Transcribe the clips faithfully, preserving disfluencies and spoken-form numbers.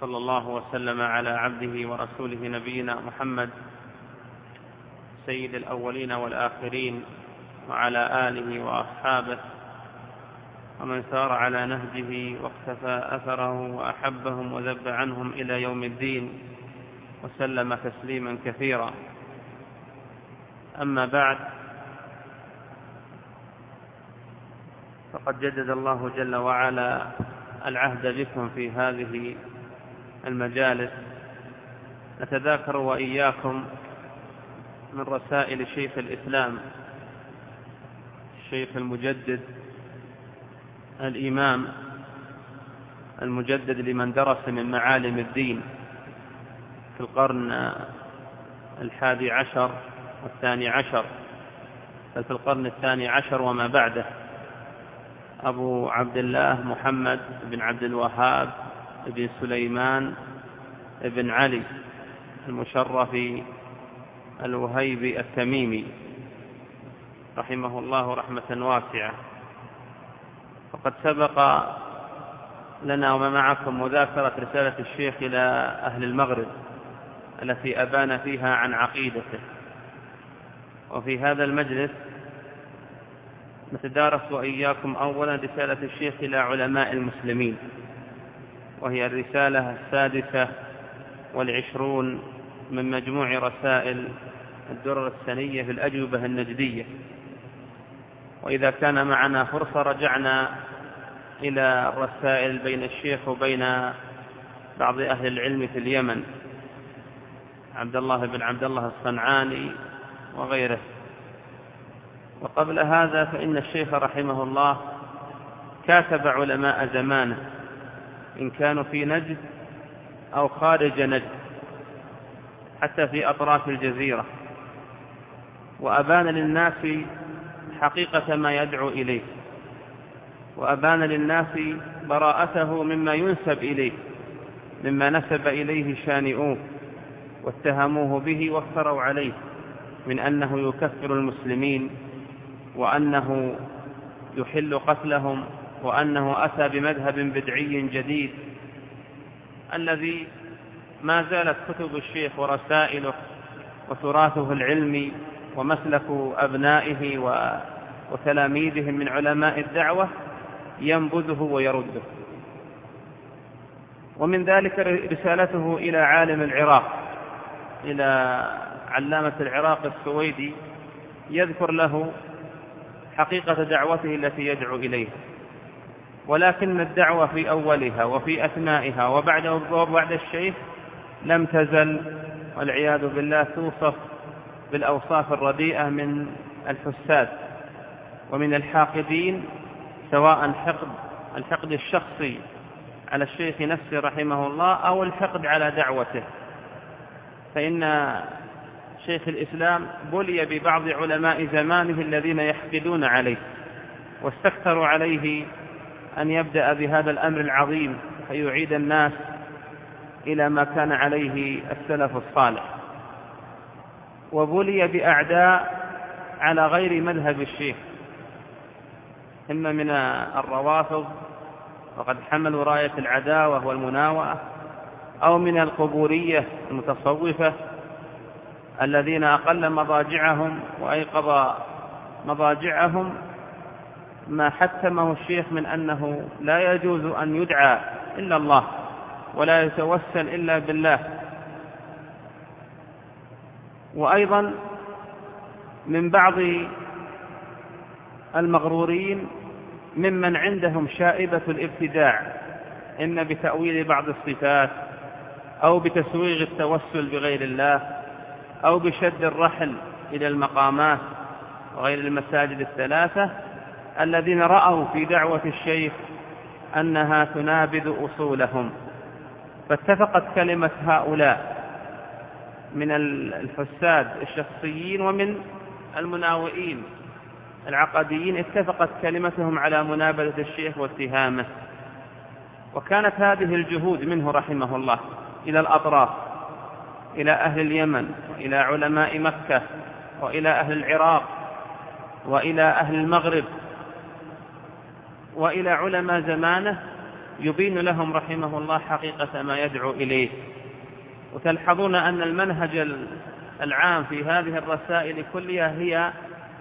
وصلى الله وسلم على عبده ورسوله نبينا محمد سيد الأولين والآخرين وعلى آله وأصحابه ومن سار على نهجه واقتفى أثره وأحبهم وذب عنهم إلى يوم الدين وسلم تسليما كثيرا. أما بعد، فقد جدد الله جل وعلا العهد بكم في هذه المجالس. نتذاكر وإياكم من رسائل شيخ الإسلام الشيخ المجدد الإمام المجدد لمن درس من معالم الدين في القرن الحادي عشر والثاني عشر، بل في القرن الثاني عشر وما بعده، أبو عبد الله محمد بن عبد الوهاب بن سليمان بن علي المشرفي الوهيبي التميمي رحمه الله رحمة واسعة. فقد سبق لنا وما معكم مذاكرة رسالة الشيخ إلى أهل المغرب التي أبان فيها عن عقيدته، وفي هذا المجلس نتدارس وإياكم أولا رسالة الشيخ إلى علماء المسلمين، وهي الرسالة السادسة والعشرون من مجموع رسائل الدرر السنية في الأجوبة النجدية. وإذا كان معنا فرصة رجعنا إلى الرسائل بين الشيخ وبين بعض أهل العلم في اليمن، عبد الله بن عبد الله الصنعاني وغيره. وقبل هذا فإن الشيخ رحمه الله كاتب علماء زمانه إن كانوا في نجد أو خارج نجد، حتى في أطراف الجزيرة، وأبان للناس حقيقة ما يدعو إليه، وأبان للناس براءته مما ينسب إليه، مما نسب إليه شانئوه واتهموه به وافتروا عليه من أنه يكفر المسلمين، وأنه يحل قتلهم، وأنه أتى بمذهب بدعي جديد الذي ما زالت كتب الشيخ ورسائله وتراثه العلمي ومسلك أبنائه وتلاميذهم من علماء الدعوة ينبذه ويرده. ومن ذلك رسالته إلى عالم العراق، إلى علامة العراق السويدي، يذكر له حقيقة دعوته التي يدعو إليها. ولكن الدعوة في أولها وفي أثنائها وبعد وبعد الشيخ لم تزل والعياذ بالله توصف بالأوصاف الرديئة من الحساد ومن الحاقدين، سواء حقد الحقد الشخصي على الشيخ نفسه رحمه الله أو الحقد على دعوته. فإن شيخ الإسلام بلي ببعض علماء زمانه الذين يحقدون عليه، واستكثروا عليه أن يبدأ بهذا الأمر العظيم فيعيد الناس إلى ما كان عليه السلف الصالح. وبلي بأعداء على غير مذهب الشيخ، إما من الروافض وقد حملوا راية العداوة والمناوئة، أو من القبورية المتصوفة الذين أقل مضاجعهم وأيقظ مضاجعهم ما حتمه الشيخ من أنه لا يجوز أن يدعى إلا الله ولا يتوسل إلا بالله. وأيضا من بعض المغرورين ممن عندهم شائبة الابتداع، إما بتأويل بعض الصفات أو بتسويغ التوسل بغير الله أو بشد الرحل إلى المقامات وغير المساجد الثلاثة، الذين رأوا في دعوة الشيخ أنها تنابذ أصولهم. فاتفقت كلمة هؤلاء من الفساد الشخصيين ومن المناوئين العقديين، اتفقت كلمتهم على منابذة الشيخ واتهامه. وكانت هذه الجهود منه رحمه الله إلى الأطراف، إلى أهل اليمن وإلى علماء مكة وإلى أهل العراق وإلى أهل المغرب وإلى علماء زمانه، يبين لهم رحمه الله حقيقة ما يدعو إليه. وتلحظون أن المنهج العام في هذه الرسائل كلها هي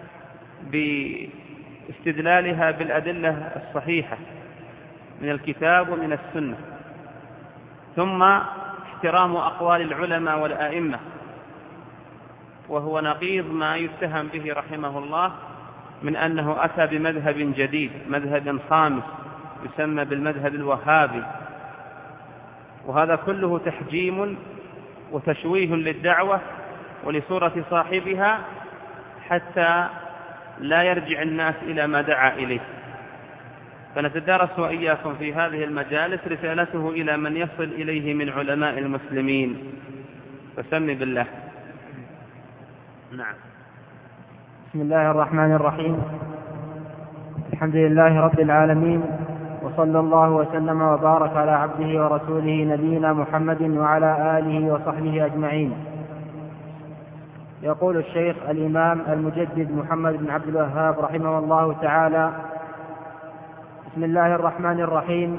باستدلالها بالأدلة الصحيحة من الكتاب ومن السنة، ثم احترام أقوال العلماء والآئمة، وهو نقيض ما يتهم به رحمه الله من أنه أتى بمذهب جديد، مذهب خامس يسمى بالمذهب الوهابي، وهذا كله تحجيم وتشويه للدعوة ولصورة صاحبها حتى لا يرجع الناس إلى ما دعا إليه. فنتدارس وإياكم في هذه المجالس رسالته إلى من يصل إليه من علماء المسلمين. فسم بالله. نعم. بسم الله الرحمن الرحيم. الحمد لله رب العالمين، وصلى الله وسلم وبارك على عبده ورسوله نبينا محمد وعلى آله وصحبه أجمعين. يقول الشيخ الإمام المجدد محمد بن عبد الوهاب رحمه الله تعالى: بسم الله الرحمن الرحيم.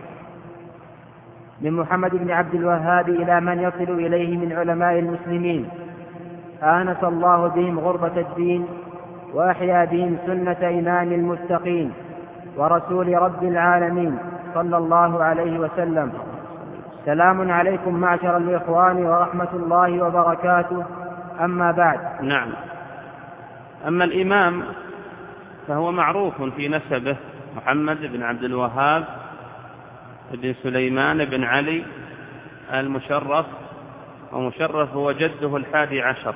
من محمد بن عبد الوهاب إلى من يصل إليه من علماء المسلمين، آنس الله بهم غربة الدين، وأحيا بهم سنة إمام المتقين ورسول رب العالمين صلى الله عليه وسلم. سلام عليكم معشر الإخوان ورحمة الله وبركاته، أما بعد. نعم. أما الإمام فهو معروف في نسبه، محمد بن عبد الوهاب بن سليمان بن علي المشرف، ومشرف هو جده الحادي عشر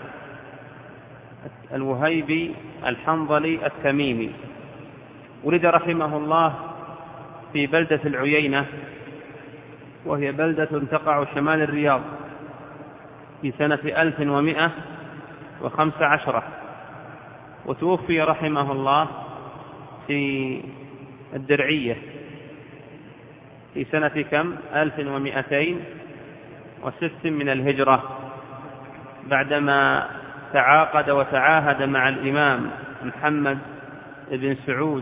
الوهيبي الحنظلي التميمي. ولد رحمه الله في بلدة العيينة، وهي بلدة تقع شمال الرياض، في سنة ألف ومئة وخمس عشرة، وتوفي رحمه الله في الدرعية في سنة كم؟ ألف ومئتين وست من الهجرة، بعدما تعاقد وتعاهد مع الإمام محمد بن سعود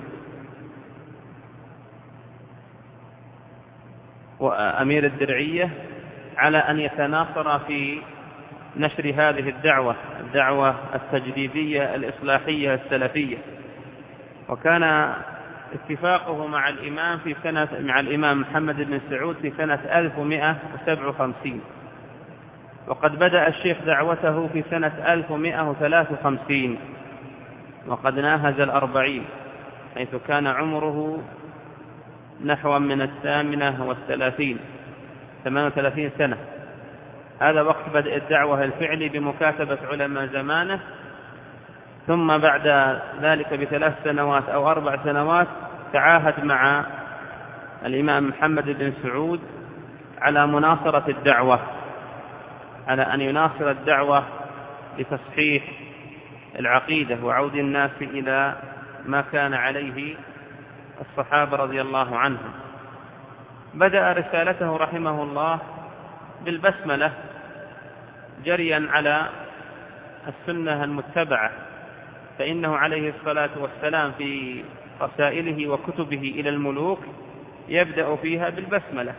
وأمير الدرعية على أن يتناصر في نشر هذه الدعوة، الدعوة التجديدية الإصلاحية السلفية. وكان اتفاقه مع الإمام في سنة مع الإمام محمد بن سعود في سنة ألف ومئة وسبعة وخمسين، وقد بدأ الشيخ دعوته في سنة ألف ومئة وثلاثة وخمسين، وقد ناهز الأربعين، حيث كان عمره نحو من الثامنة والثلاثين، ثمان وثلاثين سنة. هذا وقت بدء الدعوة الفعلي بمكاتبة علماء زمانه. ثم بعد ذلك بثلاث سنوات أو أربع سنوات تعاهد مع الإمام محمد بن سعود على مناصرة الدعوة، على أن يناصر الدعوة لتصحيح العقيدة وعود الناس إلى ما كان عليه الصحابة رضي الله عنهم. بدأ رسالته رحمه الله بالبسملة جريا على السنة المتبعة، فإنه عليه الصلاة والسلام في رسائله وكتبه إلى الملوك يبدأ فيها بالبسملة،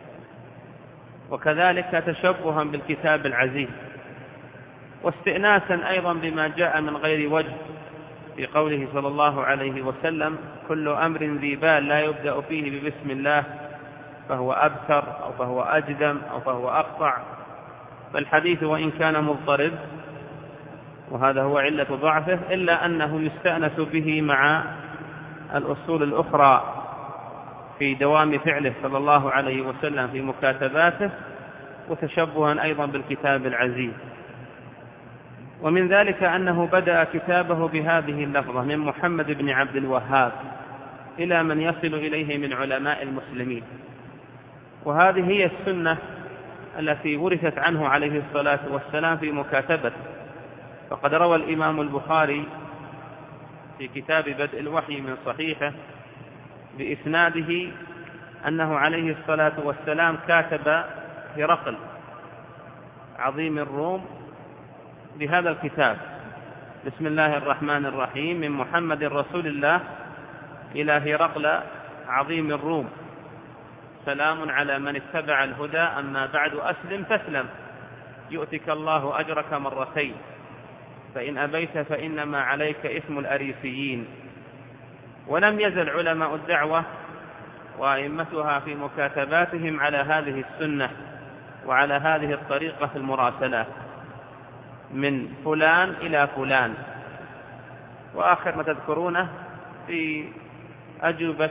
وكذلك تشبها بالكتاب العزيز، واستئناسا أيضا بما جاء من غير وجه في قوله صلى الله عليه وسلم: كل أمر ذي بال لا يبدأ فيه ببسم الله فهو أبتر أو فهو أجدم أو فهو أقطع. فالحديث وإن كان مضطرب، وهذا هو علة ضعفه، إلا أنه يستأنس به مع الأصول الأخرى في دوام فعله صلى الله عليه وسلم في مكاتباته، وتشبها أيضا بالكتاب العزيز. ومن ذلك أنه بدأ كتابه بهذه اللفظة: من محمد بن عبد الوهاب إلى من يصل إليه من علماء المسلمين. وهذه هي السنة التي ورثت عنه عليه الصلاة والسلام في مكاتبته. فقد روى الإمام البخاري في كتاب بدء الوحي من صحيحه بإسناده أنه عليه الصلاة والسلام كاتب هرقل عظيم الروم بهذا الكتاب: بسم الله الرحمن الرحيم، من محمد رسول الله إلى هرقل عظيم الروم. سلام على من اتبع الهدى، أما بعد أسلم تسلم يؤتك الله أجرك مرتين، فإن أبيت فإنما عليك إثم الأريسيين. ولم يزل علماء الدعوة وأئمتها في مكاتباتهم على هذه السنة وعلى هذه الطريقة في المراسلات من فلان إلى فلان. وآخر ما تذكرونه في أجوبة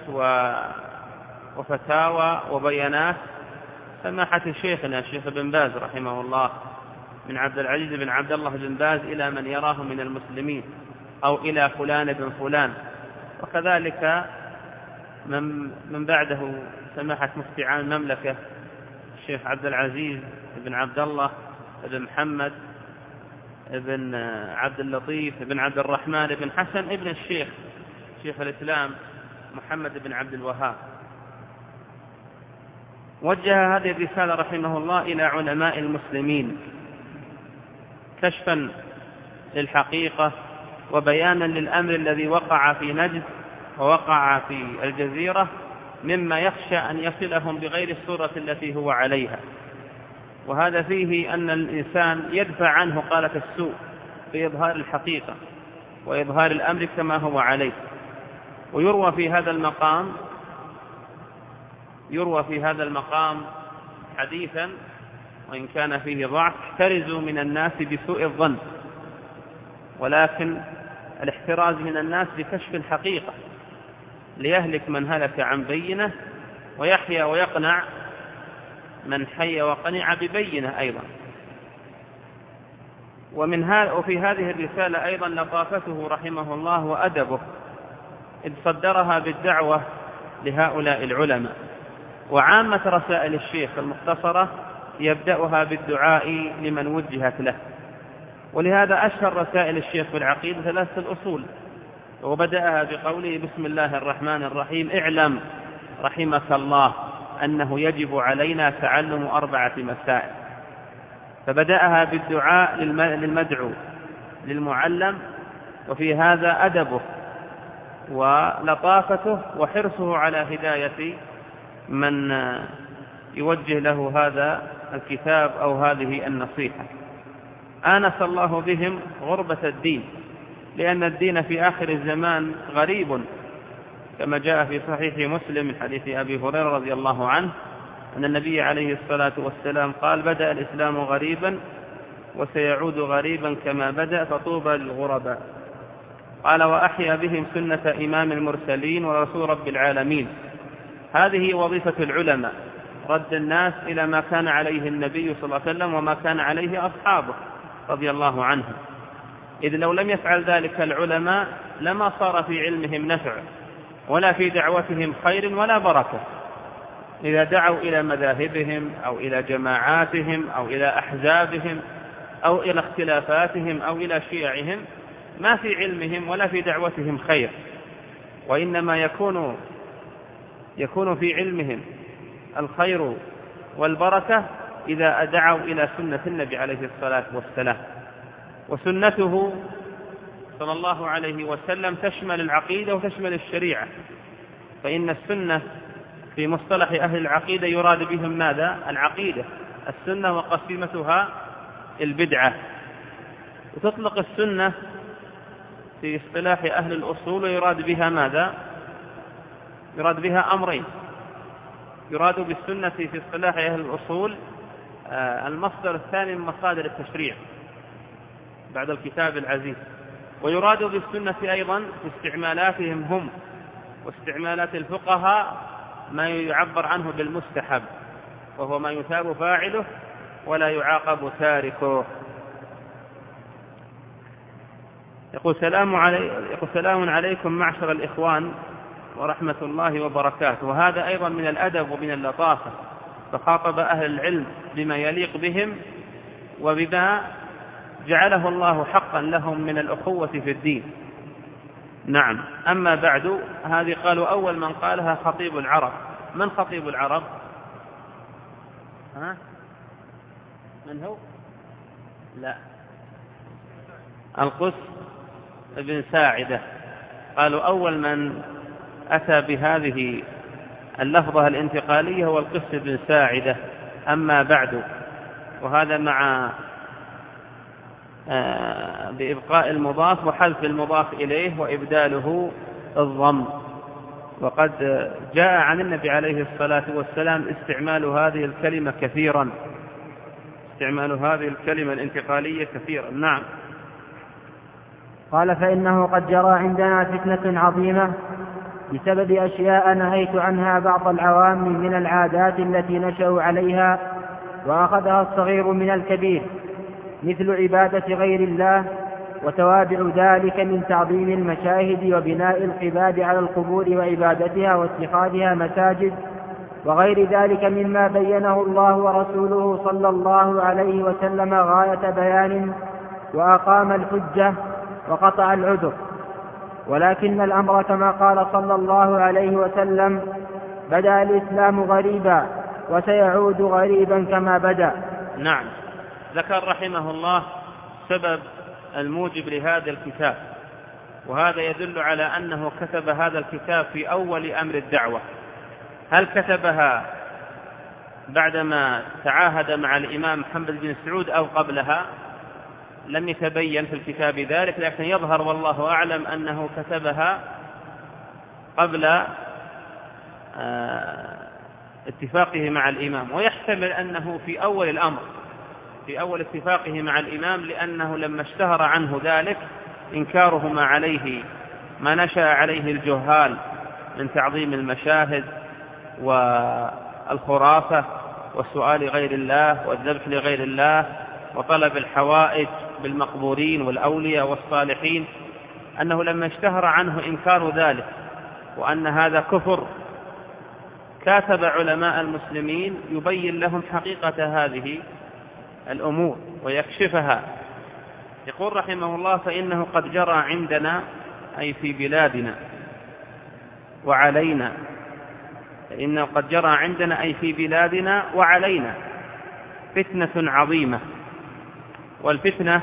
وفتاوى وبيانات سماحة شيخنا الشيخ بن باز رحمه الله من عبد العزيز بن عبد الله بن باز إلى من يراه من المسلمين أو إلى فلان بن فلان. وكذلك من, من بعده سماحة مفتي عام المملكة الشيخ عبد العزيز بن عبد الله بن محمد بن عبد اللطيف بن عبد الرحمن بن حسن ابن الشيخ شيخ الإسلام محمد بن عبد الوهاب. وجه هذه الرسالة رحمه الله إلى علماء المسلمين كشفا للحقيقة وبيانا للأمر الذي وقع في نجد ووقع في الجزيرة مما يخشى أن يصلهم بغير الصورة التي هو عليها. وهذا فيه أن الإنسان يدفع عنه قالة السوء بإظهار الحقيقة وإظهار الأمر كما هو عليه. ويروى في هذا المقام يروى في هذا المقام حديثا وإن كان فيه ضعف: احترزوا من الناس بسوء الظن، ولكن الاحتراز من الناس بكشف الحقيقة ليهلك من هلك عن بينه ويحيى ويقنع من حي وقنع ببينه أيضا. ومن هذا وفي هذه الرسالة أيضا لطافته رحمه الله وأدبه، إذ صدرها بالدعوة لهؤلاء العلماء. وعامة رسائل الشيخ المختصرة يبدأها بالدعاء لمن وجهت له، ولهذا أشهر رسائل الشيخ في العقيدة ثلاثة الأصول، وبدأها بقوله: بسم الله الرحمن الرحيم، اعلم رحمك الله أنه يجب علينا تعلم أربعة مسائل. فبدأها بالدعاء للمدعو للمعلم، وفي هذا أدبه ولطافته وحرصه على هداية من يوجه له هذا الكتاب أو هذه النصيحة. آنس الله بهم غربة الدين، لأن الدين في آخر الزمان غريب، كما جاء في صحيح مسلم من حديث أبي هريرة رضي الله عنه أن النبي عليه الصلاة والسلام قال: بدأ الإسلام غريبا وسيعود غريبا كما بدأ، فطوبى للغرباء. قال: وأحيا بهم سنة إمام المرسلين ورسول رب العالمين. هذه وظيفة العلماء، رد الناس إلى ما كان عليه النبي صلى الله عليه وسلم وما كان عليه أصحابه رضي الله عنهم، إذ لو لم يفعل ذلك العلماء لما صار في علمهم نفع ولا في دعوتهم خير ولا بركة. إذا دعوا إلى مذاهبهم أو إلى جماعاتهم أو إلى أحزابهم أو إلى اختلافاتهم أو إلى شيعهم ما في علمهم ولا في دعوتهم خير، وإنما يكون يكون في علمهم الخير والبركة إذا أدعوا إلى سنة النبي عليه الصلاة والسلام. وسنته صلى الله عليه وسلم تشمل العقيدة وتشمل الشريعة، فإن السنة في مصطلح أهل العقيدة يراد بهم ماذا؟ العقيدة. السنة وقسيمتها البدعة. وتطلق السنة في اصطلاح أهل الأصول ويراد بها ماذا؟ يراد بها أمرين: يراد بالسنة في اصطلاح أهل الأصول المصدر الثاني من مصادر التشريع بعد الكتاب العزيز، ويراد بالسنة أيضا في استعمالاتهم هم واستعمالات الفقهاء ما يعبر عنه بالمستحب، وهو ما يثاب فاعله ولا يعاقب تاركه. يقول: سلام, علي... يقول سلام عليكم معشر الإخوان ورحمة الله وبركاته. وهذا أيضا من الأدب ومن اللطافة، فخاطب أهل العلم بما يليق بهم وبما جعله الله حقا لهم من الأخوة في الدين. نعم. أما بعد، هذه قالوا أول من قالها خطيب العرب. من خطيب العرب؟ ها؟ من هو؟ لا، القس بن ساعدة. قالوا أول من أتى بهذه اللفظة الانتقالية هو القس بن ساعدة. أما بعد، وهذا مع آه بإبقاء المضاف وحذف المضاف إليه وإبداله الضم. وقد جاء عن النبي عليه الصلاة والسلام استعمال هذه الكلمة كثيرا، استعمال هذه الكلمة الانتقالية كثيرا. نعم. قال: فإنه قد جرى عندنا فتنة عظيمة بسبب أشياء نهيت عنها بعض العوام من العادات التي نشأوا عليها وأخذها الصغير من الكبير، مثل عبادة غير الله وتوابع ذلك من تعظيم المشاهد وبناء القباب على القبور وعبادتها واتخاذها مساجد وغير ذلك مما بينه الله ورسوله صلى الله عليه وسلم غاية بيان، وأقام الحجة وقطع العذر. ولكن الأمر كما قال صلى الله عليه وسلم: بدأ الإسلام غريبا وسيعود غريبا كما بدأ. نعم. ذكر رحمه الله سبب الموجب لهذا الكتاب، وهذا يدل على أنه كتب هذا الكتاب في أول أمر الدعوة. هل كتبها بعدما تعاهد مع الإمام محمد بن سعود أو قبلها؟ لم يتبين في الكتاب ذلك، لكن يظهر والله أعلم أنه كتبها قبل اتفاقه مع الإمام، ويحتمل أنه في أول الأمر، في أول اتفاقه مع الإمام، لأنه لما اشتهر عنه ذلك إنكاره ما عليه ما نشأ عليه الجهال من تعظيم المشاهد والخرافة والسؤال غير الله والذبح لغير الله وطلب الحوائج بالمقبورين والأولياء والصالحين، أنه لما اشتهر عنه إنكار ذلك وأن هذا كفر، كاتب علماء المسلمين يبين لهم حقيقة هذه الأمور ويكشفها. يقول رحمه الله: فإنه قد جرى عندنا، أي في بلادنا، وعلينا. فإنه قد جرى عندنا، أي في بلادنا وعلينا، فتنة عظيمة. والفتنة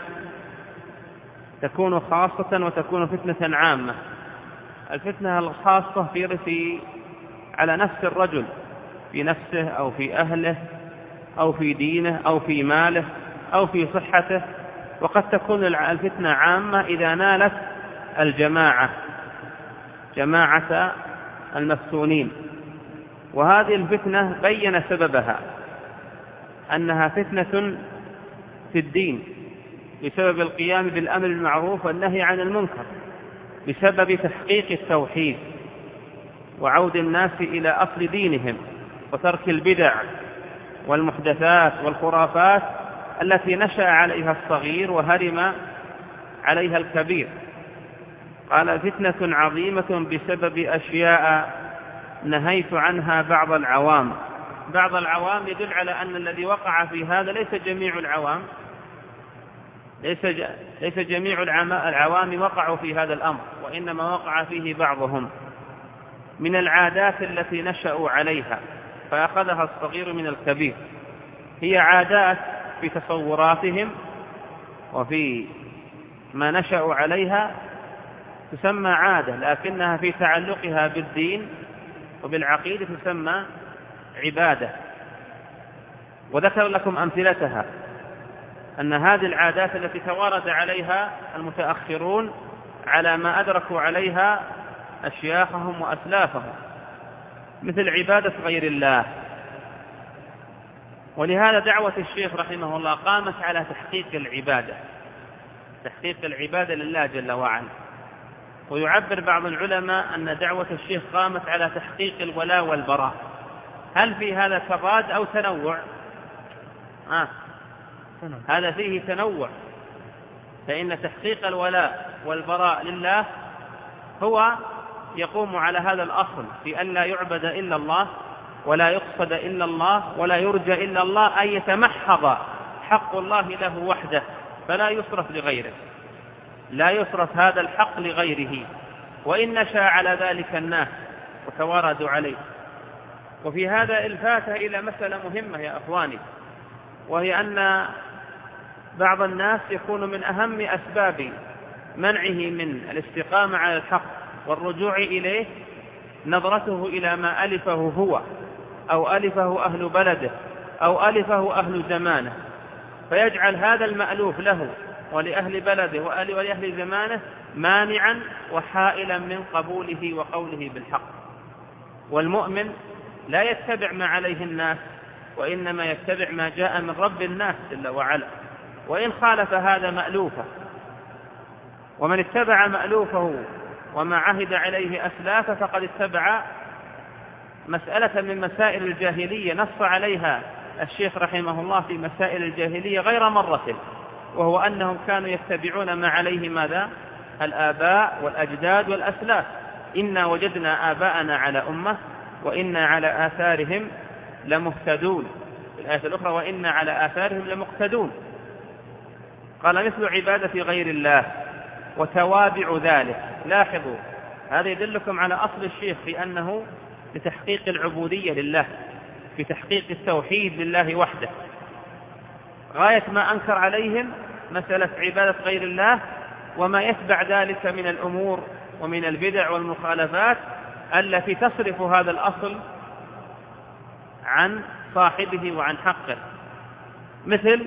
تكون خاصة وتكون فتنة عامة. الفتنة الخاصة في في على نفس الرجل، في نفسه أو في أهله أو في دينه أو في ماله أو في صحته. وقد تكون الفتنة عامة إذا نالت الجماعة، جماعة المفتونين. وهذه الفتنة بين سببها أنها فتنة في الدين بسبب القيام بالأمر بالمعروف والنهي عن المنكر، بسبب تحقيق التوحيد وعود الناس إلى أصل دينهم وترك البدع والمحدثات والخرافات التي نشأ عليها الصغير وهرم عليها الكبير. قال: فتنة عظيمة بسبب أشياء نهيت عنها بعض العوام. بعض العوام يدل على أن الذي وقع في هذا ليس جميع العوام، ليس ليس جميع العوام وقعوا في هذا الأمر، وإنما وقع فيه بعضهم من العادات التي نشأوا عليها فأخذها الصغير من الكبير. هي عادات في تصوراتهم وفي ما نشأوا عليها تسمى عادة، لكنها في تعلقها بالدين وبالعقيدة تسمى عبادة. وذكر لكم أمثلتها، أن هذه العادات التي توارد عليها المتأخرون على ما أدركوا عليها أشياخهم وأسلافهم، مثل عبادة غير الله. ولهذا دعوة الشيخ رحمه الله قامت على تحقيق العبادة، تحقيق العبادة لله جل وعلا. ويعبر بعض العلماء أن دعوة الشيخ قامت على تحقيق الولاء والبراء. هل في هذا تضاد أو تنوع؟ آه. هذا فيه تنوع، فإن تحقيق الولاء والبراء لله هو يقوم على هذا الأصل في أن لا يعبد إلا الله ولا يقصد إلا الله ولا يرجى إلا الله، أن يتمحض حق الله له وحده فلا يصرف لغيره، لا يصرف هذا الحق لغيره، وإن نشأ على ذلك الناس وتواردوا عليه. وفي هذا الفاتة إلى مسألة مهمة يا أخواني، وهي أن بعض الناس يكون من أهم أسباب منعه من الاستقامة على الحق والرجوع إليه نظرته إلى ما ألفه هو أو ألفه أهل بلده أو ألفه أهل زمانه، فيجعل هذا المألوف له ولأهل بلده ولأهل زمانه مانعا وحائلا من قبوله وقوله بالحق. والمؤمن لا يتبع ما عليه الناس، وإنما يتبع ما جاء من رب الناس جل وعلا، وإن خالف هذا مألوفه. ومن اتبع مألوفه وما عهد عليه أسلافه فقد اتبع مسألة من مسائل الجاهلية نص عليها الشيخ رحمه الله في مسائل الجاهلية غير مرة، وهو أنهم كانوا يتبعون ما عليه ماذا؟ الآباء والأجداد والأسلاف. إنا وجدنا آباءنا على أمة وإنا على آثارهم لمهتدون. في الآية الأخرى وإنا على آثارهم لمقتدون. قال مثل عبادة غير الله وتوابع ذلك. لاحظوا هذا يدلكم على أصل الشيخ في أنه لتحقيق العبودية لله، في تحقيق التوحيد لله وحده. غاية ما أنكر عليهم مسألة عبادة غير الله وما يتبع ذلك من الأمور ومن البدع والمخالفات التي تصرف هذا الأصل عن صاحبه وعن حقه، مثل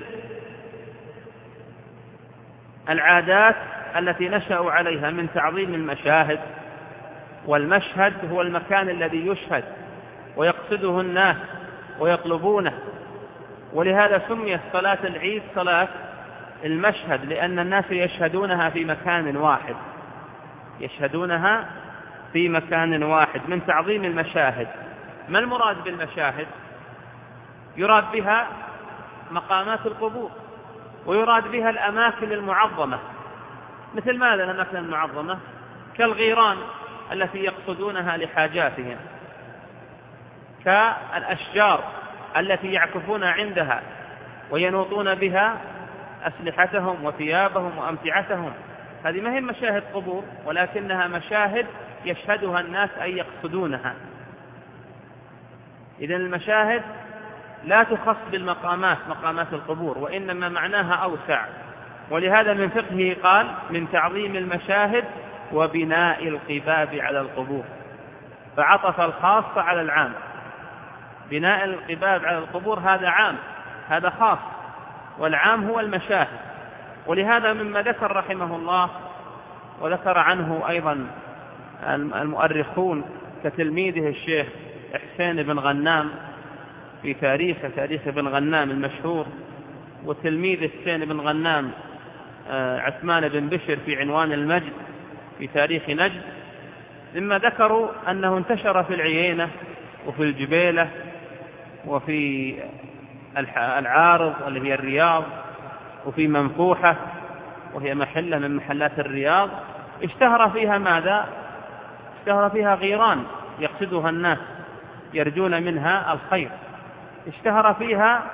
العادات التي نشأوا عليها من تعظيم المشاهد. والمشهد هو المكان الذي يشهد ويقصده الناس ويطلبونه، ولهذا سميت صلاة العيد صلاة المشهد، لأن الناس يشهدونها في مكان واحد، يشهدونها في مكان واحد من تعظيم المشاهد. ما المراد بالمشاهد؟ يراد بها مقامات القبور، ويراد بها الأماكن المعظمة. مثل ماذا الأماكن المعظمة؟ كالغيران التي يقصدونها لحاجاتهم، كالأشجار التي يعكفون عندها وينوطون بها أسلحتهم وثيابهم وأمتعتهم. هذه ما هي مشاهد قبور، ولكنها مشاهد يشهدها الناس أي يقصدونها. إذن المشاهد لا تخص بالمقامات مقامات القبور، وإنما معناها أوسع. ولهذا من فقهه قال من تعظيم المشاهد وبناء القباب على القبور، فعطف الخاص على العام. بناء القباب على القبور هذا عام، هذا خاص، والعام هو المشاهد. ولهذا مما ذكر رحمه الله وذكر عنه أيضا المؤرخون كتلميذه الشيخ حسين بن غنام في تاريخ تاريخ ابن غنام المشهور، وتلميذ حسين بن غنام عثمان بن بشر في عنوان المجد في تاريخ نجد، مما ذكروا أنه انتشر في العيينة وفي الجبيلة وفي العارض اللي هي الرياض، وفي منفوحة وهي محلة من محلات الرياض، اشتهر فيها ماذا؟ اشتهر فيها غيران يقصدها الناس يرجون منها الخير. اشتهر فيها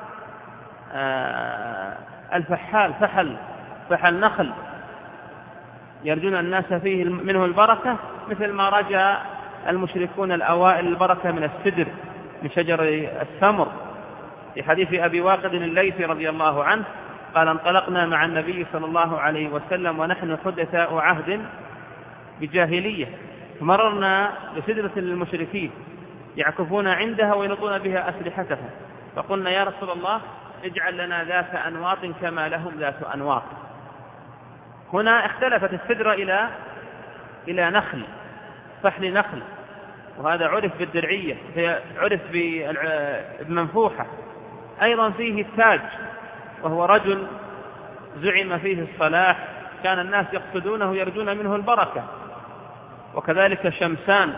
الفحال فحل فحل نخل يرجون الناس فيه منه البركة، مثل ما رجى المشركون الأوائل البركة من السدر من شجر السمر. في حديث أبي واقد الليثي رضي الله عنه قال انطلقنا مع النبي صلى الله عليه وسلم ونحن حدثاء عهد بجاهلية، فمررنا بسدرة للمشركين يعكفون عندها وينطون بها أسلحتهم، فقلنا يا رسول الله اجعل لنا ذات أنواط كما لهم ذات أنواط. هنا اختلفت السدرة إلى إلى نخل، فحل نخل، وهذا عرف بالدرعية، عرف بالمنفوحة. أيضا فيه التاج، وهو رجل زعم فيه الصلاح، كان الناس يقصدونه يرجون منه البركة. وكذلك شمسان،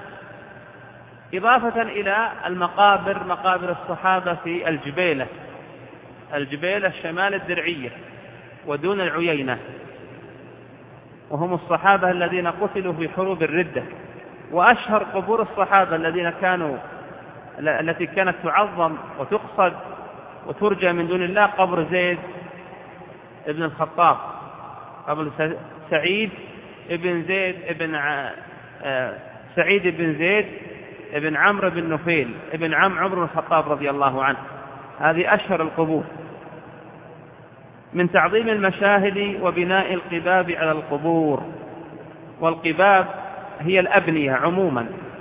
إضافة إلى المقابر، مقابر الصحابة في الجبيلة، الجبيلة الشمال الدرعية ودون العيينة، وهم الصحابة الذين قتلوا في حروب الردة. وأشهر قبور الصحابة الذين كانوا التي كانت تعظم وتقصد وترجى من دون الله قبر زيد ابن الخطاب، قبر سعيد ابن زيد ابن ع... سعيد بن زيد ابن عمرو بن نفيل ابن عم عمرو بن الخطاب رضي الله عنه. هذه أشهر القبور. من تعظيم المشاهد وبناء القباب على القبور. والقباب هي الأبنية عموما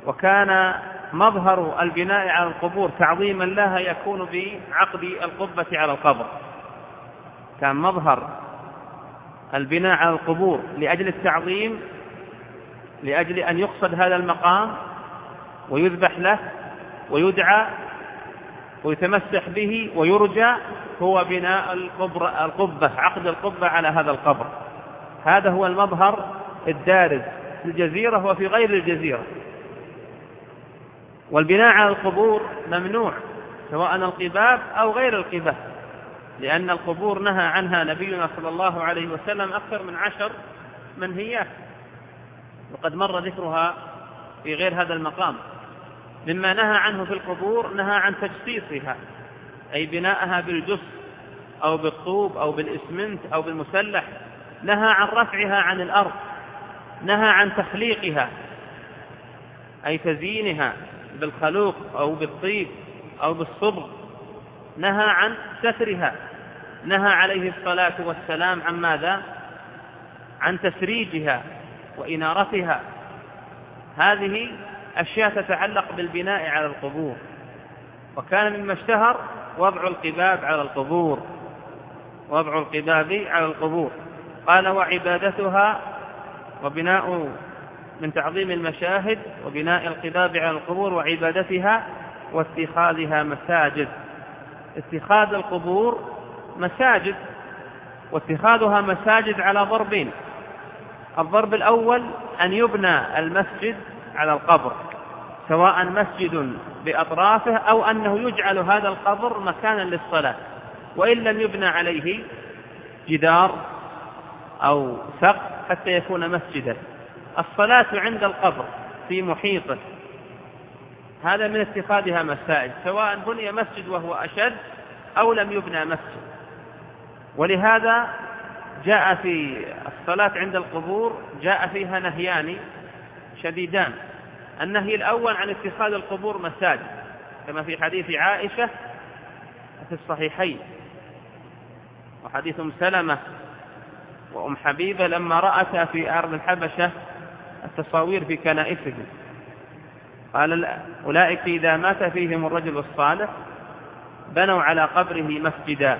وكان مظهر البناء على القبور تعظيما لها يكون بعقد القبة على القبر. كان مظهر البناء على القبور لأجل التعظيم، لأجل أن يقصد هذا المقام ويذبح له ويدعى ويتمسح به ويرجى، هو بناء القبة، عقد القبة على هذا القبر. هذا هو المظهر الدارج في الجزيرة وفي غير الجزيرة. والبناء على القبور ممنوع، سواء القباب أو غير القباب، لأن القبور نهى عنها نبينا صلى الله عليه وسلم أكثر من عشر منهيات، وقد مر ذكرها في غير هذا المقام. مما نهى عنه في القبور نهى عن تجصيصها، أي بناءها بالجص أو بالطوب أو بالإسمنت أو بالمسلح. نهى عن رفعها عن الأرض، نهى عن تخليقها أي تزيينها بالخلوق أو بالطيب أو بالصبغ. نهى عن سترها، نهى عليه الصلاة والسلام عن ماذا؟ عن تسريجها وإنارتها. هذه أشياء تتعلق بالبناء على القبور. وكان مما اشتهر وضع القباب على القبور، وضع القباب على القبور. قال وعبادتها، وبناء من تعظيم المشاهد وبناء القباب على القبور وعبادتها واتخاذها مساجد. اتخاذ القبور مساجد، واتخاذها مساجد على ضربين. الضرب الأول أن يبنى المسجد على القبر، سواء مسجد بأطرافه أو أنه يجعل هذا القبر مكانا للصلاة، وإن لم يبنى عليه جدار أو سقف حتى يكون مسجدا. الصلاة عند القبر في محيطه، هذا من اتخاذها مساجد، سواء بني مسجد وهو أشد أو لم يبنى مسجد. ولهذا جاء في الصلاة عند القبور جاء فيها نهيان شديدان. النهي الأول عن اتخاذ القبور مساجد، كما في حديث عائشة في الصحيحين، وحديث أم سلمة وأم حبيبة لما رأتا في أرض الحبشة التصاوير في كنائسهم، قال أولئك إذا مات فيهم الرجل الصالح بنوا على قبره مسجدا،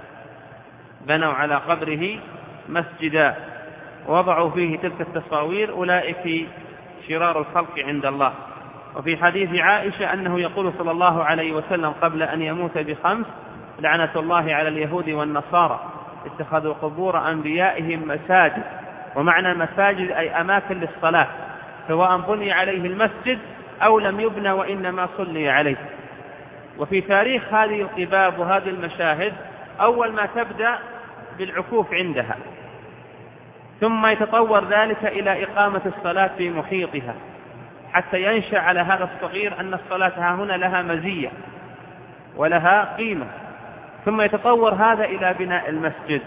بنوا على قبره مسجدا ووضعوا فيه تلك التصاوير، أولئك شرار الخلق عند الله. وفي حديث عائشة أنه يقول صلى الله عليه وسلم قبل أن يموت بخمس: لعنة الله على اليهود والنصارى اتخذوا قبور أنبيائهم مساجد. ومعنى المساجد أي أماكن للصلاة، سواء بني عليه المسجد أو لم يبنى وإنما صلي عليه. وفي تاريخ هذه القباب وهذه المشاهد أول ما تبدأ بالعكوف عندها، ثم يتطور ذلك إلى إقامة الصلاة في محيطها، حتى ينشأ على هذا الصغير أن الصلاة ها هنا لها مزية ولها قيمة، ثم يتطور هذا إلى بناء المسجد.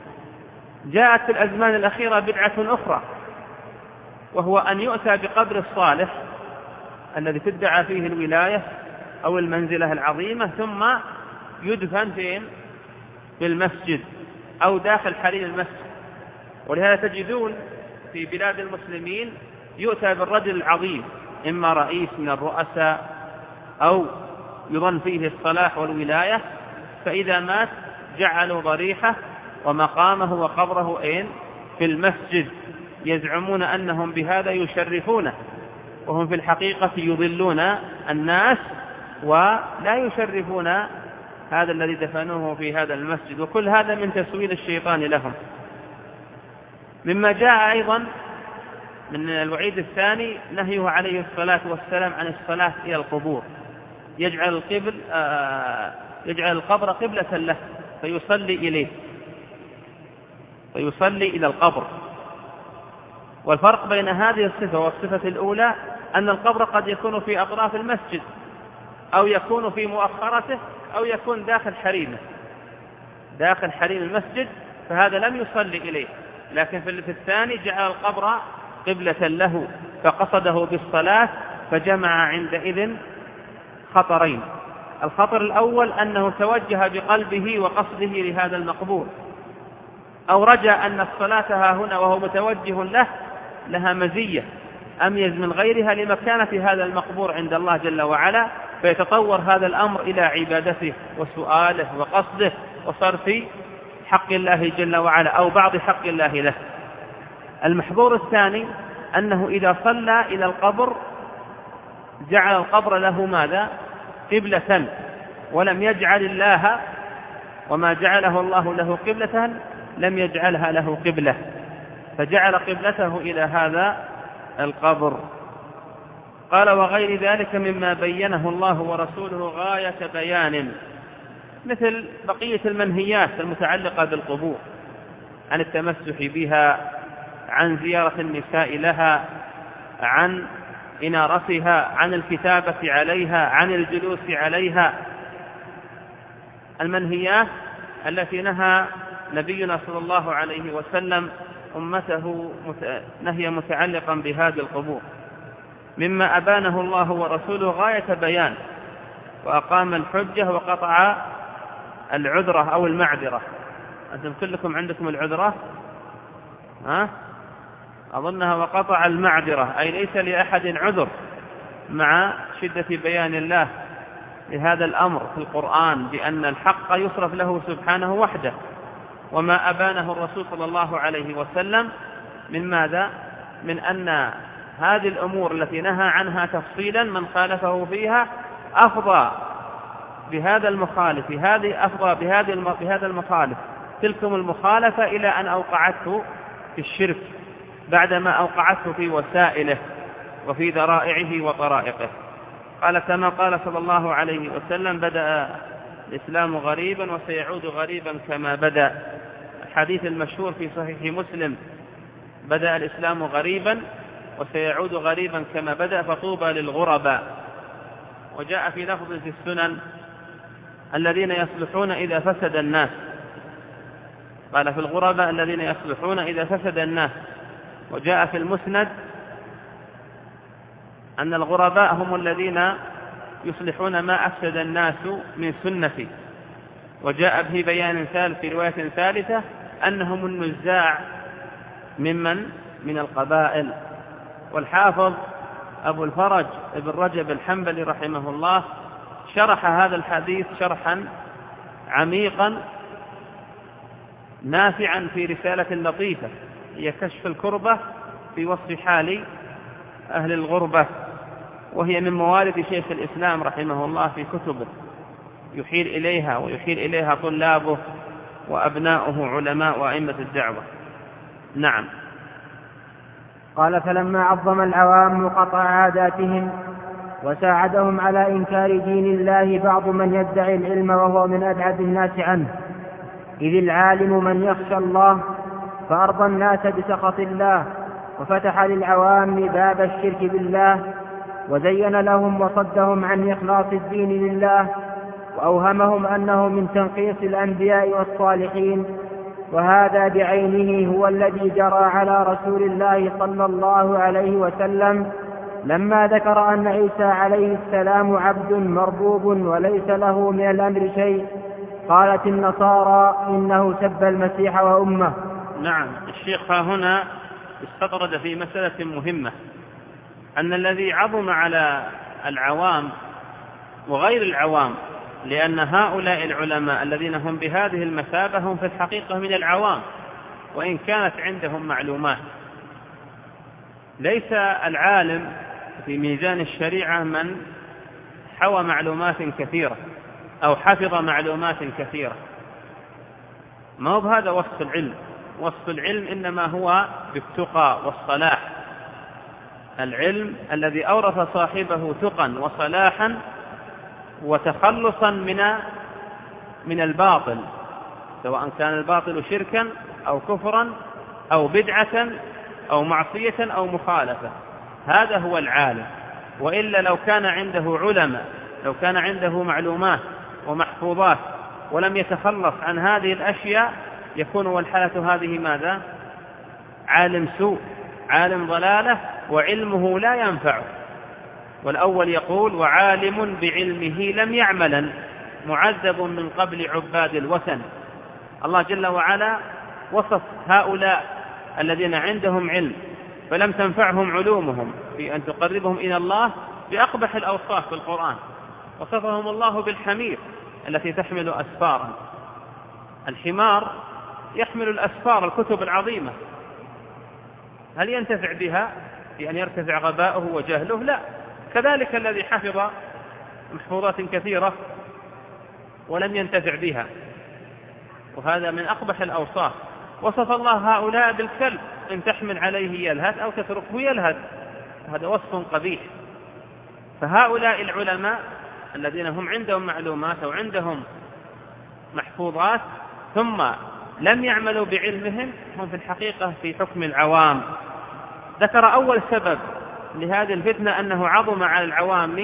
جاءت في الأزمان الأخيرة بدعة أخرى، وهو أن يؤتى بقبر الصالح الذي تدعى فيه الولاية أو المنزلة العظيمة، ثم يدفن فين؟ في المسجد أو داخل حريم المسجد. ولهذا تجدون في بلاد المسلمين يؤتى بالرجل العظيم، إما رئيس من الرؤساء أو يظن فيه الصلاح والولاية، فإذا مات جعلوا ضريحة ومقامه وقبره أين؟ في المسجد، يزعمون أنهم بهذا يشرفونه، وهم في الحقيقة يضلون الناس ولا يشرفون هذا الذي دفنوه في هذا المسجد. وكل هذا من تسويل الشيطان لهم. مما جاء أيضا من الوعيد الثاني نهيه عليه الصلاة والسلام عن الصلاة إلى القبور، يجعل القبل آه يجعل القبر قبلة له فيصلي إليه، فيصلي إلى القبر. والفرق بين هذه الصفة والصفة الأولى أن القبر قد يكون في أطراف المسجد أو يكون في مؤخرته أو يكون داخل حريمه، داخل حريم المسجد، فهذا لم يصلي إليه. لكن في الثاني جعل القبر قبلة له فقصده بالصلاة، فجمع عندئذ خطرين. الخطر الأول أنه توجه بقلبه وقصده لهذا المقبور، أو رجى أن الصلاة ها هنا وهو متوجه له لها مزية، أميز من غيرها لمكانة هذا المقبور عند الله جل وعلا، فيتطور هذا الأمر إلى عبادته وسؤاله وقصده وصرف حق الله جل وعلا أو بعض حق الله له. المحظور الثاني أنه إذا صلى إلى القبر جعل القبر له ماذا؟ قبلة، ولم يجعل الله وما جعله الله له قبلة لم يجعلها له قبلة، فجعل قبلته إلى هذا القبر. قال وغير ذلك مما بينه الله ورسوله غاية بيان، مثل بقية المنهيات المتعلقة بالقبور، عن التمسح بها، عن زيارة النساء لها، عن إنارتها، عن الكتابة عليها، عن الجلوس عليها. المنهيات التي نهى نبينا صلى الله عليه وسلم أمته نهي متعلقا بهذه القبور، مما أبانه الله ورسوله غاية بيان، وأقام الحجة وقطع العذرة أو المعذرة. أنتم كلكم عندكم العذرة، ها؟ أظنها وقطع المعذرة، أي ليس لأحد عذر مع شدة بيان الله لهذا الأمر في القرآن بأن الحق يصرف له سبحانه وحده، وما أبانه الرسول صلى الله عليه وسلم من ماذا؟ من أن هذه الأمور التي نهى عنها تفصيلا من خالفه فيها أفضى بهذا المخالف هذه أفضى بهذه بهذا المخالف تلكم المخالفة إلى أن أوقعته في الشرك بعدما أوقعته في وسائله وفي ذرائعه وطرائقه. قال كما قال صلى الله عليه وسلم بدأ الإسلام غريبا وسيعود غريبا كما بدأ. الحديث المشهور في صحيح مسلم بدأ الإسلام غريبا وسيعود غريبا كما بدأ فطوبى للغرباء. وجاء في لفظ في السنن الذين يصلحون إذا فسد الناس، قال في الغرباء الذين يصلحون إذا فسد الناس. وجاء في المسند أن الغرباء هم الذين يصلحون ما أفسد الناس من سنتي. وجاء به بيان ثالث في رواية ثالثة أنهم النزاع ممن من القبائل. والحافظ أبو الفرج ابن رجب الحنبلي رحمه الله شرح هذا الحديث شرحا عميقا نافعا في رسالة لطيفة هي كشف الكربة في وصف حال أهل الغربة، وهي من موارد شيخ الإسلام رحمه الله في كتبه يحيل إليها ويحيل إليها طلابه وأبناؤه علماء وأئمة الدعوة. نعم. قال فلما عظم العوام قطع عاداتهم وساعدهم على إنكار دين الله بعض من يدعي العلم وهو من أبعد الناس عنه، إذ العالم من يخشى الله، فأرضى الناس بسخط الله، وفتح للعوام باب الشرك بالله، وزين لهم وصدهم عن إخلاص الدين لله، وأوهمهم أنه من تنقيص الأنبياء والصالحين. وهذا بعينه هو الذي جرى على رسول الله صلى الله عليه وسلم لما ذكر أن عيسى عليه السلام عبد مربوب وليس له من الأمر شيء. قالت النصارى إنه سب المسيح وأمه. نعم. الشيخ هنا استطرد في مسألة مهمة، أن الذي عظم على العوام وغير العوام، لأن هؤلاء العلماء الذين هم بهذه المثابة هم في الحقيقة من العوام وإن كانت عندهم معلومات. ليس العالم في ميزان الشريعة من حوى معلومات كثيرة أو حفظ معلومات كثيرة، ما هو بهذا وصف العلم. وصف العلم إنما هو بالتقى والصلاح. العلم الذي أورث صاحبه تقى وصلاحا وتخلصا من من الباطل، سواء كان الباطل شركا أو كفرا أو بدعة أو معصية أو مخالفة. هذا هو العالم. وإلا لو كان عنده علماء، لو كان عنده معلومات ومحفوظات ولم يتخلص عن هذه الأشياء، يكون والحالة هذه ماذا؟ عالم سوء، عالم ضلالة، وعلمه لا ينفعه. والأول يقول وعالم بعلمه لم يعملا معذب من قبل عباد الوثن. الله جل وعلا وصف هؤلاء الذين عندهم علم فلم تنفعهم علومهم في أن تقربهم إلى الله بأقبح الأوصاف في القرآن. وصفهم الله بالحمير التي تحمل أسفارا. الحمار يحمل الأسفار، الكتب العظيمة، هل ينتفع بها في أن يرتفع غباؤه وجهله؟ لا. كذلك الذي حفظ محفوظات كثيرة ولم ينتفع بها، وهذا من أقبح الأوصاف. وصف الله هؤلاء بالكلب، إن تحمل عليه يلهث أو تتركه يلهث، هذا وصف قبيح. فهؤلاء العلماء الذين هم عندهم معلومات أو عندهم محفوظات ثم لم يعملوا بعلمهم هم في الحقيقة في حكم العوام. ذكر أول سبب لهذه الفتنة أنه عظم على العوام.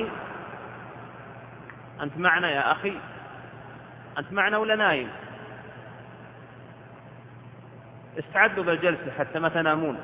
أنت معنا يا أخي؟ أنت معنا ولا نايم؟ استعدوا بالجلسة حتى ما تنامون.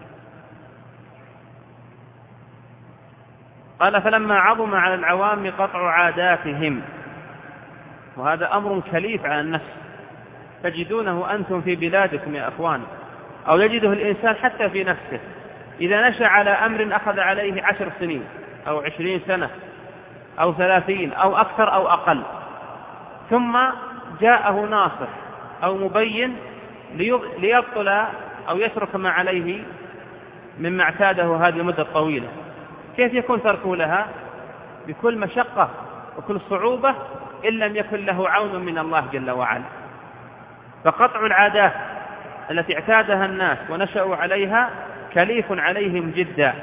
قال فلما عظم على العوام قطع عاداتهم، وهذا أمر كليف على النفس، تجدونه أنتم في بلادكم يا أخوان، أو يجده الإنسان حتى في نفسه إذا نشأ على أمر أخذ عليه عشر سنين أو عشرين سنة أو ثلاثين أو أكثر أو أقل، ثم جاءه ناصح أو مبين ليبطل أو يترك ما عليه مما اعتاده هذه المدة الطويلة، كيف يكون تركه لها؟ بكل مشقة وكل صعوبة إن لم يكن له عون من الله جل وعلا. فقطع العادات التي اعتادها الناس ونشأوا عليها كليف عليهم جدا.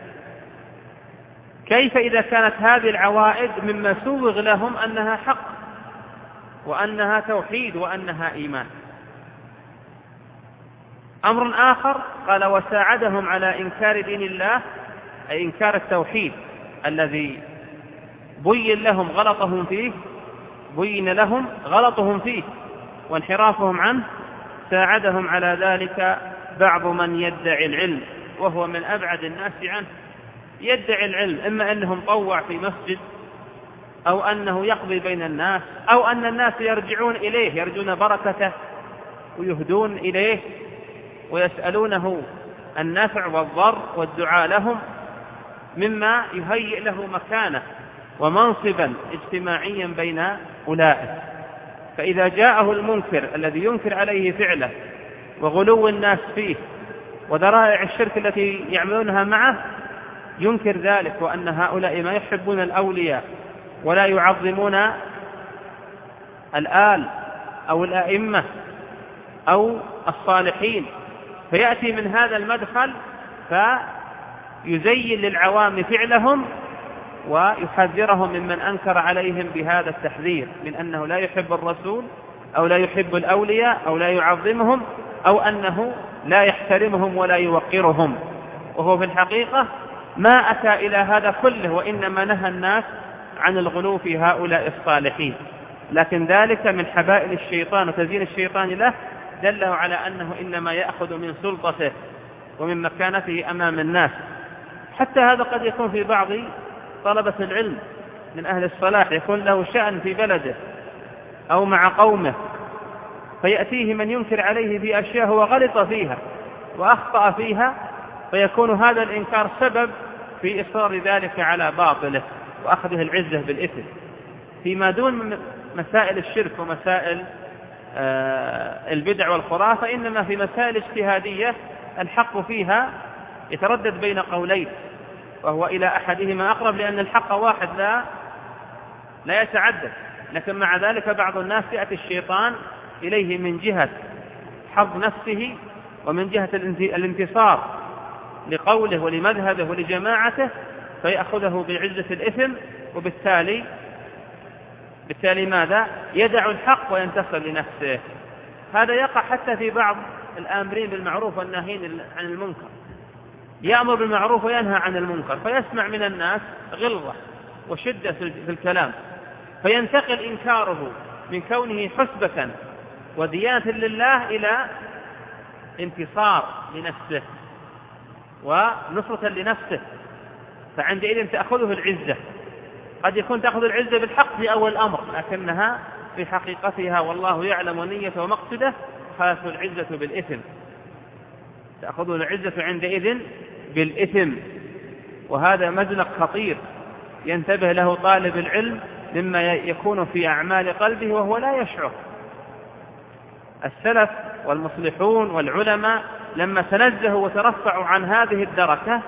كيف إذا كانت هذه العوائد مما سوغ لهم أنها حق وأنها توحيد وأنها إيمان؟ أمر آخر قال وساعدهم على إنكار دين الله، أي إنكار التوحيد الذي بين لهم غلطهم فيه بين لهم غلطهم فيه وانحرافهم عنه. ساعدهم على ذلك بعض من يدعي العلم وهو من أبعد الناس عنه. يدعي العلم إما أنه مطوع في مسجد أو أنه يقضي بين الناس أو أن الناس يرجعون إليه يرجون بركته ويهدون إليه ويسألونه النفع والضر والدعاء لهم، مما يهيئ له مكانة ومنصبا اجتماعيا بين أولئك. فإذا جاءه المنكر الذي ينكر عليه فعله وغلو الناس فيه وذرائع الشرك التي يعملونها معه ينكر ذلك، وأن هؤلاء ما يحبون الأولياء ولا يعظمون الآل أو الأئمة أو الصالحين، فيأتي من هذا المدخل فيزين للعوام فعلهم ويحذرهم ممن أنكر عليهم بهذا التحذير من أنه لا يحب الرسول أو لا يحب الأولياء أو لا يعظمهم أو أنه لا يحترمهم ولا يوقرهم، وهو في الحقيقة ما أتى إلى هذا كله، وإنما نهى الناس عن الغلو في هؤلاء الصالحين. لكن ذلك من حبائل الشيطان وتزيين الشيطان له دله على أنه إنما يأخذ من سلطته ومن مكانته أمام الناس. حتى هذا قد يكون في بعض طلبة العلم من أهل الصلاح، يكون له شأن في بلده أو مع قومه، فيأتيه من ينكر عليه في أشياء هو غلط فيها وأخطأ فيها، فيكون هذا الإنكار سبب في إصرار ذلك على باطله وأخذه العزة بالإثم. فيما دون مسائل الشرك ومسائل البدع والخرافة، إنما في مسائل اجتهادية الحق فيها يتردد بين قولين، وهو إلى أحدهما أقرب لأن الحق واحد لا لا يتعدد. لكن مع ذلك بعض الناس يأتي الشيطان إليه من جهة حظ نفسه ومن جهة الانتصار لقوله ولمذهبه ولجماعته، فيأخذه بعزة الإثم، وبالتالي بالتالي ماذا؟ يدع الحق وينتصر لنفسه. هذا يقع حتى في بعض الآمرين بالمعروف والناهين عن المنكر، يأمر بالمعروف وينهى عن المنكر، فيسمع من الناس غلظة وشدة في الكلام، فينتقل إنكاره من كونه حسبة وديانة لله إلى انتصار لنفسه ونصرة لنفسه، فعندئذ تأخذه العزة. قد يكون تأخذ العزة بالحق في أول الأمر، لكنها في حقيقتها والله يعلم نيته ومقصده خاف العزة بالإثم، تأخذه العزة عندئذ بالإثم، وهذا مزلق خطير ينتبه له طالب العلم مما يكون في أعمال قلبه وهو لا يشعر. السلف والمصلحون والعلماء لما تنزهوا وترفعوا عن هذه الدركة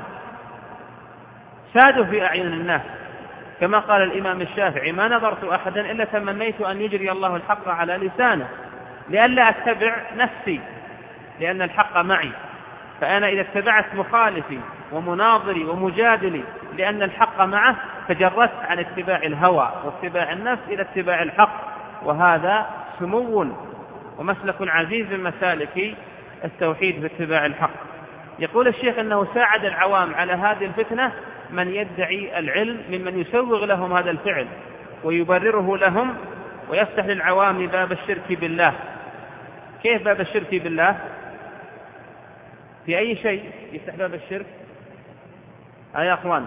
سادوا في أعين الناس، كما قال الإمام الشافعي: ما نظرت أحدا إلا تمنيت أن يجري الله الحق على لسانه لئلا أتبع نفسي، لأن الحق معي، فأنا إذا اتبعت مخالفي ومناظري ومجادلي لأن الحق معه تجردت عن اتباع الهوى واتباع النفس إلى اتباع الحق، وهذا سمو ومسلك عزيز من مسالك التوحيد في اتباع الحق. يقول الشيخ أنه ساعد العوام على هذه الفتنة من يدعي العلم ممن يسوغ لهم هذا الفعل ويبرره لهم ويفتح للعوام باب الشرك بالله. كيف باب الشرك بالله؟ في أي شيء يفتح باب الشرك؟ آه يا أخوان،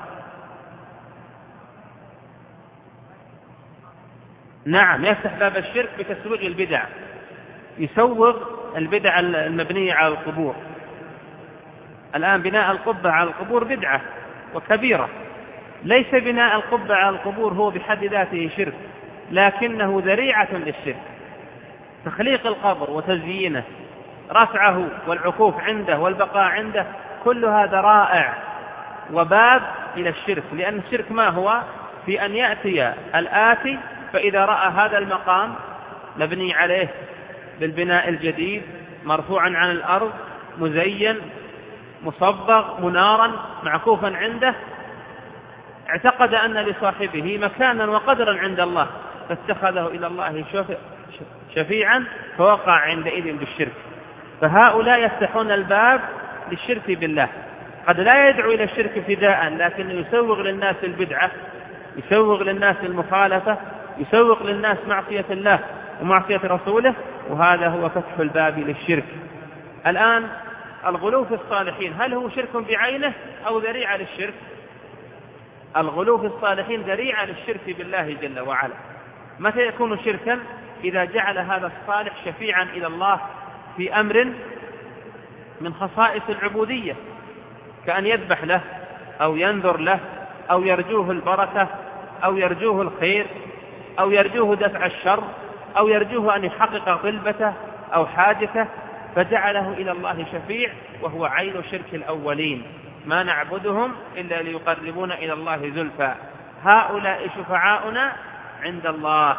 نعم، يفتح باب الشرك بتسويغ البدع، يسوغ البدع المبنية على القبور. الآن بناء القبة على القبور بدعة وكبيرة. ليس بناء القبة على القبور هو بحد ذاته شرك، لكنه ذريعة للشرك. تخليق القبر وتزيينه، رفعه والعكوف عنده والبقاء عنده، كل هذا رائع وباب إلى الشرك. لأن الشرك ما هو؟ في أن يأتي الآتي فإذا رأى هذا المقام مبني عليه بالبناء الجديد مرفوعا عن الأرض مزين مصبغ منارا معكوفا عنده، اعتقد أن لصاحبه مكانا وقدرا عند الله فاتخذه إلى الله شفيعا فوقع عندئذ بالشرك. فهؤلاء يفتحون الباب للشرك بالله. قد لا يدعو إلى الشرك ابتداء، لكن يسوغ للناس البدعة، يسوغ للناس المخالفة، يسوغ للناس معصية الله ومعصية رسوله، وهذا هو فتح الباب للشرك. الآن الغلو في الصالحين هل هو شرك بعينه أو ذريعة للشرك؟ الغلو في الصالحين ذريعة للشرك بالله جل وعلا. متى يكون شركا؟ إذا جعل هذا الصالح شفيعا إلى الله في أمر من خصائص العبودية، كأن يذبح له أو ينذر له أو يرجوه البركة أو يرجوه الخير أو يرجوه دفع الشر أو يرجوه أن يحقق طلبته أو حاجته، فجعله إلى الله شفيع، وهو عين شرك الأولين: ما نعبدهم إلا ليقربونا إلى الله زلفى، هؤلاء شفعاؤنا عند الله.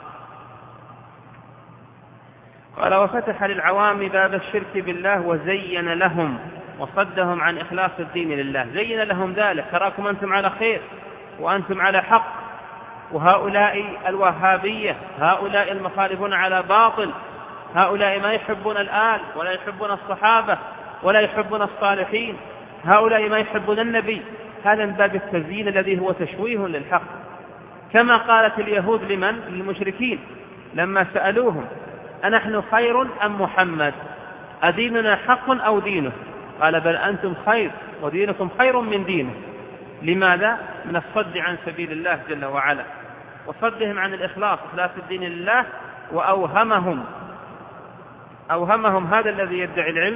قال: وفتح للعوام باب الشرك بالله وزين لهم وصدهم عن إخلاص الدين لله. زين لهم ذلك: تراكم أنتم على خير وأنتم على حق، وهؤلاء الوهابية، هؤلاء المخالفون على باطل، هؤلاء ما يحبون الآل ولا يحبون الصحابة ولا يحبون الصالحين، هؤلاء ما يحبون النبي. هذا من باب التزيين الذي هو تشويه للحق. كما قالت اليهود لمن؟ للمشركين لما سألوهم: أنحن خير أم محمد؟ أديننا حق أو دينه؟ قال: بل أنتم خير ودينكم خير من دينه. لماذا؟ من الصد عن سبيل الله جل وعلا وصدهم عن الإخلاص، إخلاص الدين لله. وأوهمهم أوهمهم هذا الذي يدعي العلم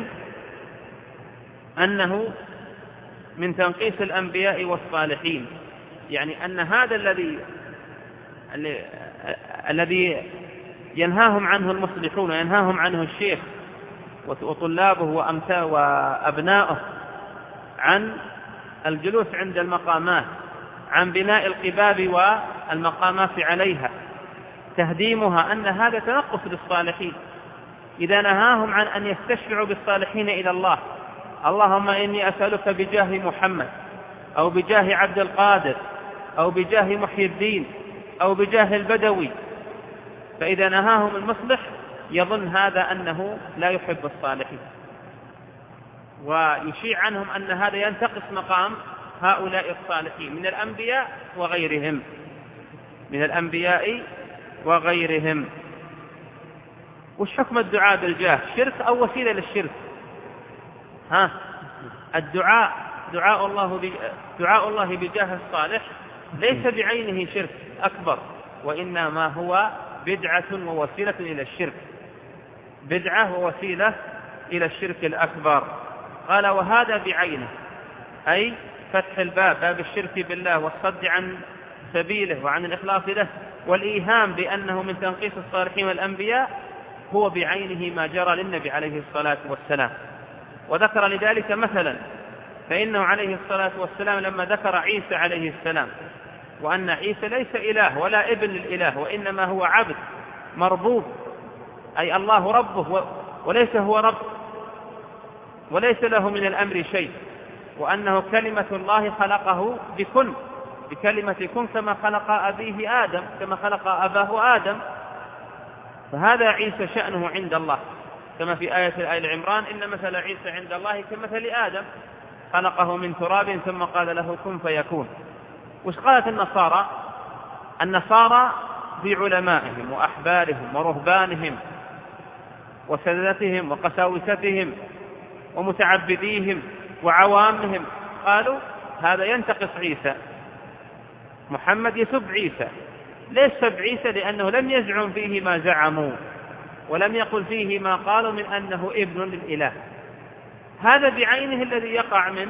أنه من تنقيص الأنبياء والصالحين، يعني أن هذا الذي الذي ينهاهم عنه المصلحون وينهاهم عنه الشيخ وطلابه وأبناؤه عن الجلوس عند المقامات، عن بناء القباب والمقامات عليها، تهديمها، أن هذا تنقص للصالحين. إذا نهاهم عن أن يستشفعوا بالصالحين إلى الله: اللهم إني أسألك بجاه محمد أو بجاه عبد القادر أو بجاه محي الدين أو بجاه البدوي، فإذا نهاهم المصلح يظن هذا أنه لا يحب الصالحين، ويشيع عنهم أن هذا ينتقص مقام هؤلاء الصالحين من الأنبياء وغيرهم من الأنبياء وغيرهم. وش حكم الدعاء بالجاه؟ شرك أو وسيلة للشرك؟ ها الدعاء دعاء الله دعاء الله بجاه الصالح ليس بعينه شرك أكبر، وإنما هو بدعة ووسيلة إلى الشرك، بدعة ووسيلة إلى الشرك الأكبر. قال: وهذا بعينه، أي فتح الباب، باب الشرك بالله والصد عن سبيله وعن الإخلاص له والإيهام بأنه من تنقيص الصالحين والأنبياء، هو بعينه ما جرى للنبي عليه الصلاة والسلام. وذكر لذلك مثلا، فإنه عليه الصلاة والسلام لما ذكر عيسى عليه السلام وأن عيسى ليس إله ولا ابن الإله، وإنما هو عبد مربوب، أي الله ربه وليس هو رب، وليس له من الأمر شيء، وأنه كلمة الله خلقه بكن، بكلمة كن، كما خلق أبيه آدم، كما خلق أباه آدم. فهذا عيسى شأنه عند الله، كما في آية آل عمران: إن مثل عيسى عند الله كمثل آدم خلقه من تراب ثم قال له كن فيكون. وش قالت النصارى؟ النصارى بعلمائهم وأحبارهم ورهبانهم وسادتهم وقساوستهم ومتعبديهم وعوامهم قالوا هذا ينتقص عيسى، محمد يسب عيسى. ليش سب عيسى؟ لأنه لم يزعم فيه ما زعموا، ولم يقل فيه ما قالوا من أنه ابن للإله. هذا بعينه الذي يقع من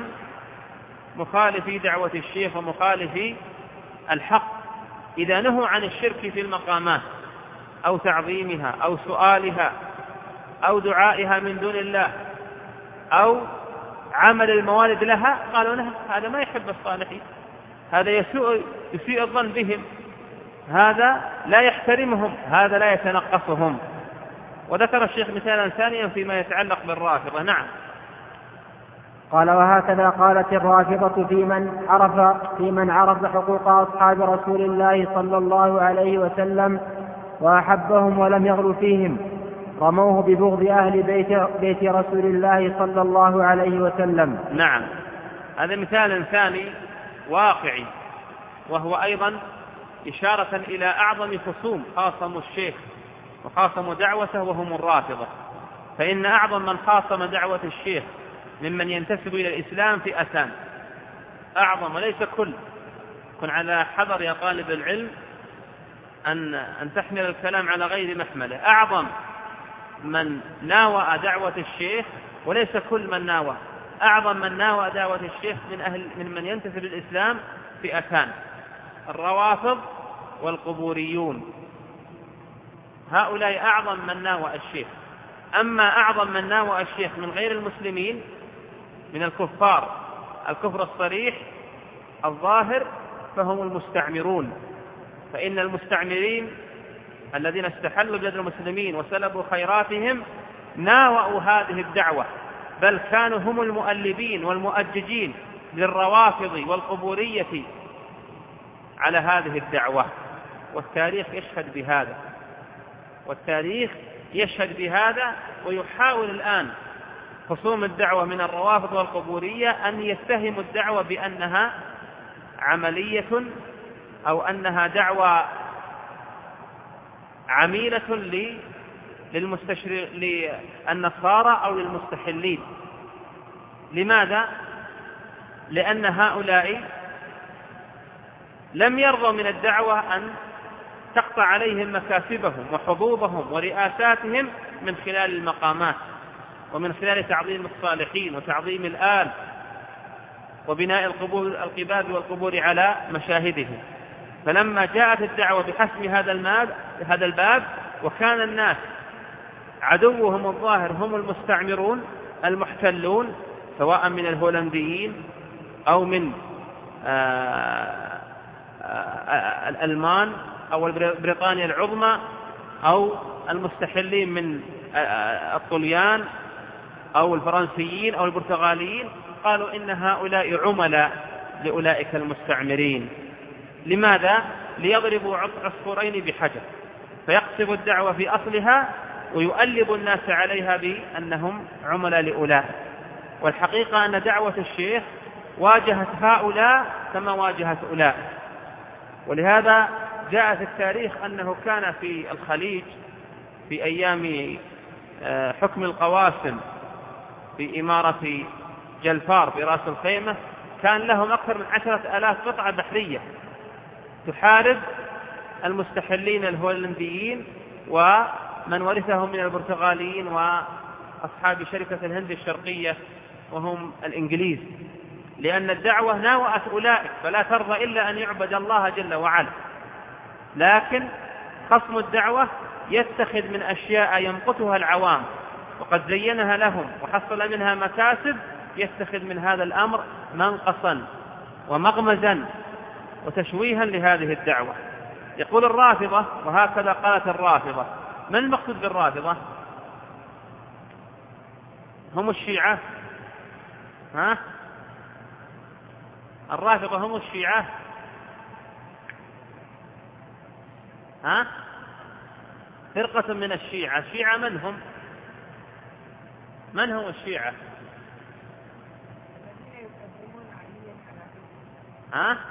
مخالفي دعوة الشيخ ومخالفي الحق، إذا نهوا عن الشرك في المقامات أو تعظيمها أو سؤالها أو دعائها من دون الله أو عمل الموالد لها، قالوا له هذا ما يحب الصالحين، هذا يسوء يسيء الظن بهم، هذا لا يحترمهم، هذا لا يتنقصهم. وذكر الشيخ مثالا ثانيا فيما يتعلق بالرافضة. نعم. قال: وهكذا قالت الرافضة في من عرف في من عرف حقوق أصحاب رسول الله صلى الله عليه وسلم وأحبهم ولم يغل فيهم، رموه ببغض أهل بيت, بيت رسول الله صلى الله عليه وسلم. نعم، هذا مثال ثاني واقعي، وهو أيضا إشارة إلى أعظم خصوم خاصموا الشيخ وخاصموا دعوته وهم الرافضة. فإن أعظم من خاصم دعوة الشيخ ممن ينتسب إلى الإسلام فئتان، أعظم وليس كل. كن على حذر يا طالب العلم أن, أن تحمل الكلام على غير محمله. أعظم من ناوى دعوة الشيخ وليس كل من ناوى، أعظم من ناوى دعوة الشيخ من أهل من من ينتسب للإسلام فئتان: الروافض والقبوريون. هؤلاء أعظم من ناوى الشيخ. أما أعظم من ناوى الشيخ من غير المسلمين من الكفار الكفر الصريح الظاهر فهم المستعمرون. فإن المستعمرين الذين استحلوا بلاد المسلمين وسلبوا خيراتهم ناوأوا هذه الدعوة، بل كانوا هم المؤلبين والمؤججين للروافض والقبورية على هذه الدعوة، والتاريخ يشهد بهذا، والتاريخ يشهد بهذا. ويحاول الآن خصوم الدعوة من الروافض والقبورية أن يتهموا الدعوة بأنها عملية أو أنها دعوة عميلة للمستشرق للنصارى أو للمستحلين. لماذا؟ لأن هؤلاء لم يرضوا من الدعوة أن تقطع عليهم مكاسبهم وحظوظهم ورئاساتهم من خلال المقامات ومن خلال تعظيم الصالحين وتعظيم الآل وبناء القباب والقبور على مشاهدهم. فلما جاءت الدعوة بحسم هذا هذا الباب وكان الناس عدوهم الظاهر هم المستعمرون المحتلون، سواء من الهولنديين أو من الألمان أو بريطانيا العظمى أو المستحلين من الطليان أو الفرنسيين أو البرتغاليين، قالوا إن هؤلاء عملاء لأولئك المستعمرين. لماذا؟ ليضربوا عصفورين بحجر، فيقصب الدعوة في أصلها ويؤلب الناس عليها بأنهم عملاء لأولئك. والحقيقة أن دعوة الشيخ واجهت هؤلاء كما واجهت أولئك. ولهذا جاء في التاريخ أنه كان في الخليج في أيام حكم القواسم في إمارة جلفار في رأس الخيمة، كان لهم أكثر من عشرة آلاف قطعة بحرية تحارب المستحلين الهولنديين ومن ورثهم من البرتغاليين وأصحاب شركة الهند الشرقية وهم الإنجليز. لأن الدعوة ناوأت أولئك، فلا ترضى إلا أن يعبد الله جل وعلا. لكن خصم الدعوة يتخذ من أشياء يمقتها العوام وقد زينها لهم وحصل منها مكاسب، يتخذ من هذا الأمر منقصا ومغمزا وتشويها لهذه الدعوة. يقول الرافضة، وهكذا قالت الرافضة. من المقصود بالرافضة؟ هم الشيعة؟ ها؟ الرافضة هم الشيعة؟ ها؟ فرقة من الشيعة. الشيعة من هم؟ من هم الشيعة؟ ها؟